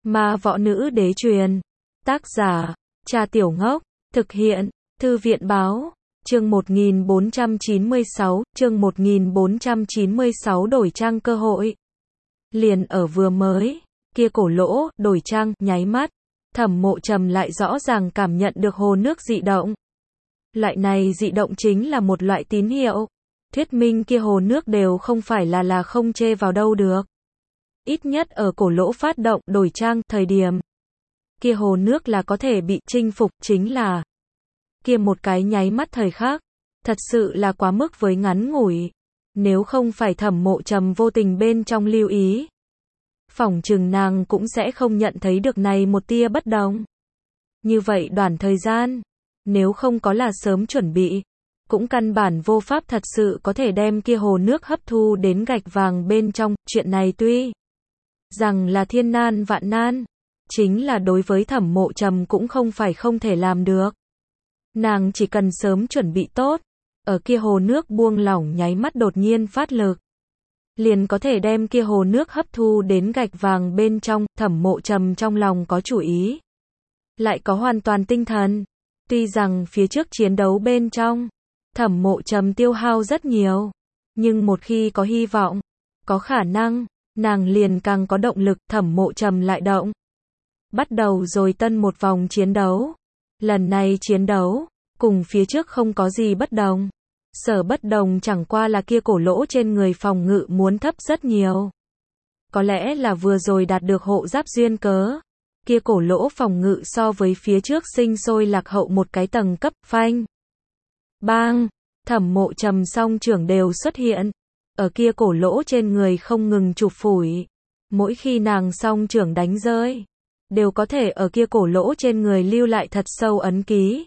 Ma Võ Nữ Đế truyền. Tác giả, Cha Tiểu Ngốc. Thực hiện, Thư viện Báo. Chương 1496 đổi trang cơ hội. Liền ở vừa mới, kia cổ lỗ, đổi trang, nháy mắt. Thẩm Mộ Trầm lại rõ ràng cảm nhận được hồ nước dị động. Loại này dị động chính là một loại tín hiệu. Thuyết minh kia hồ nước đều không phải là không chê vào đâu được. Ít nhất ở cổ lỗ phát động, đổi trang, thời điểm. Kia hồ nước là có thể bị chinh phục, chính là kia một cái nháy mắt thời khắc. Thật sự là quá mức với ngắn ngủi. Nếu không phải Thẩm Mộ Trầm vô tình bên trong lưu ý, phỏng chừng nàng cũng sẽ không nhận thấy được này một tia bất đồng. Như vậy đoạn thời gian, nếu không có là sớm chuẩn bị, cũng căn bản vô pháp thật sự có thể đem kia hồ nước hấp thu đến gạch vàng bên trong. Chuyện này tuy rằng là thiên nan vạn nan, chính là đối với Thẩm Mộ Trầm cũng không phải không thể làm được. Nàng chỉ cần sớm chuẩn bị tốt, ở kia hồ nước buông lỏng nháy mắt đột nhiên phát lực, liền có thể đem kia hồ nước hấp thu đến gạch vàng bên trong. Thẩm Mộ Trầm trong lòng có chủ ý, lại có hoàn toàn tinh thần. Tuy rằng phía trước chiến đấu bên trong, Thẩm Mộ Trầm tiêu hao rất nhiều, nhưng một khi có hy vọng, có khả năng, nàng liền càng có động lực. Thẩm Mộ Trầm lại động. Bắt đầu rồi tân một vòng chiến đấu. Lần này chiến đấu, cùng phía trước không có gì bất đồng. Sở bất đồng chẳng qua là kia cổ lỗ trên người phòng ngự muốn thấp rất nhiều. Có lẽ là vừa rồi đạt được hộ giáp duyên cớ. Kia cổ lỗ phòng ngự so với phía trước sinh sôi lạc hậu một cái tầng cấp. Phanh, bang, Thẩm Mộ Trầm song trưởng đều xuất hiện. Ở kia cổ lỗ trên người không ngừng chụp phủi. Mỗi khi nàng song trưởng đánh rơi, đều có thể ở kia cổ lỗ trên người lưu lại thật sâu ấn ký.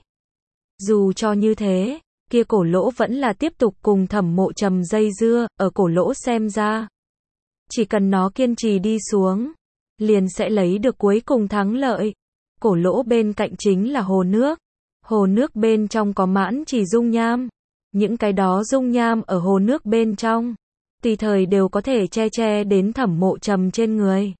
Dù cho như thế, kia cổ lỗ vẫn là tiếp tục cùng Thẩm Mộ Trầm dây dưa. Ở cổ lỗ xem ra, chỉ cần nó kiên trì đi xuống, liền sẽ lấy được cuối cùng thắng lợi. Cổ lỗ bên cạnh chính là hồ nước. Hồ nước bên trong có mãn chỉ dung nham. Những cái đó dung nham ở hồ nước bên trong, tùy thời đều có thể che đến Thẩm Mộ Trầm trên người.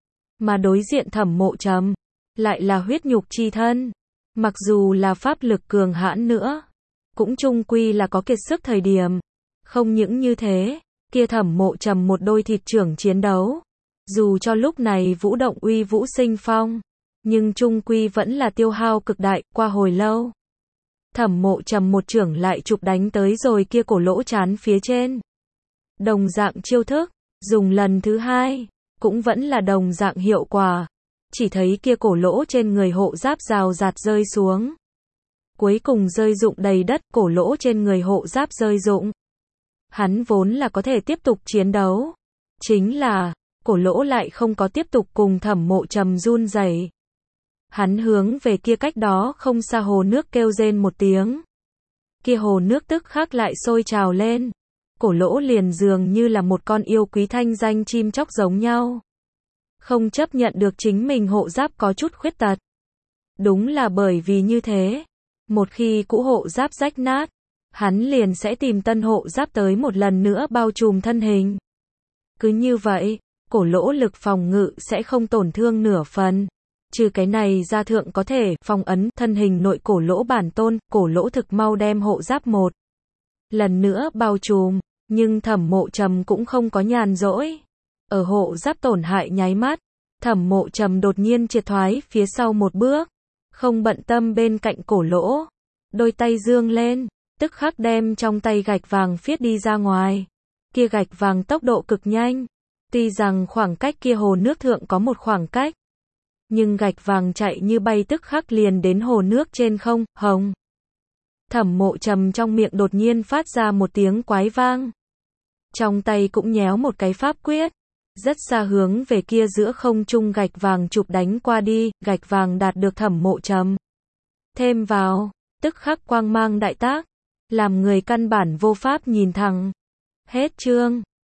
Mà đối diện Thẩm Mộ Trầm, lại là huyết nhục chi thân. Mặc dù là pháp lực cường hãn nữa, cũng chung quy là có kiệt sức thời điểm. Không những như thế, kia Thẩm Mộ Trầm một đôi thịt trưởng chiến đấu, dù cho lúc này vũ động uy vũ sinh phong, nhưng chung quy vẫn là tiêu hao cực đại. Qua hồi lâu, Thẩm Mộ Trầm một trưởng lại chụp đánh tới rồi kia cổ lỗ trán phía trên. Đồng dạng chiêu thức, dùng lần thứ hai, cũng vẫn là đồng dạng hiệu quả. Chỉ thấy kia cổ lỗ trên người hộ giáp rào rạt rơi xuống. Cuối cùng rơi rụng đầy đất. Cổ lỗ trên người hộ giáp rơi rụng. Hắn vốn là có thể tiếp tục chiến đấu. Chính là, cổ lỗ lại không có tiếp tục cùng Thẩm Mộ Trầm run rẩy. Hắn hướng về kia cách đó không xa hồ nước kêu rên một tiếng. Kia hồ nước tức khắc lại sôi trào lên. Cổ lỗ liền dường như là một con yêu quý thanh danh chim chóc giống nhau. Không chấp nhận được chính mình hộ giáp có chút khuyết tật. Đúng là bởi vì như thế, một khi cũ hộ giáp rách nát, hắn liền sẽ tìm tân hộ giáp tới một lần nữa bao trùm thân hình. Cứ như vậy, cổ lỗ lực phòng ngự sẽ không tổn thương nửa phần. Trừ cái này ra, thượng có thể phong ấn thân hình nội cổ lỗ bản tôn. Cổ lỗ thực mau đem hộ giáp một lần nữa bao trùm. Nhưng Thẩm Mộ Trầm cũng không có nhàn rỗi. Ở hộ giáp tổn hại nháy mắt, Thẩm Mộ Trầm đột nhiên triệt thoái phía sau một bước, không bận tâm bên cạnh cổ lỗ, đôi tay dương lên, tức khắc đem trong tay gạch vàng phiết đi ra ngoài. Kia gạch vàng tốc độ cực nhanh, tuy rằng khoảng cách kia hồ nước thượng có một khoảng cách, nhưng gạch vàng chạy như bay tức khắc liền đến hồ nước trên không. Hồng. Thẩm Mộ Trầm trong miệng đột nhiên phát ra một tiếng quái vang. Trong tay cũng nhéo một cái pháp quyết, rất xa hướng về kia giữa không trung gạch vàng chụp đánh qua đi. Gạch vàng đạt được Thẩm Mộ Trầm thêm vào, tức khắc quang mang đại tác, làm người căn bản vô pháp nhìn thẳng. Hết chương.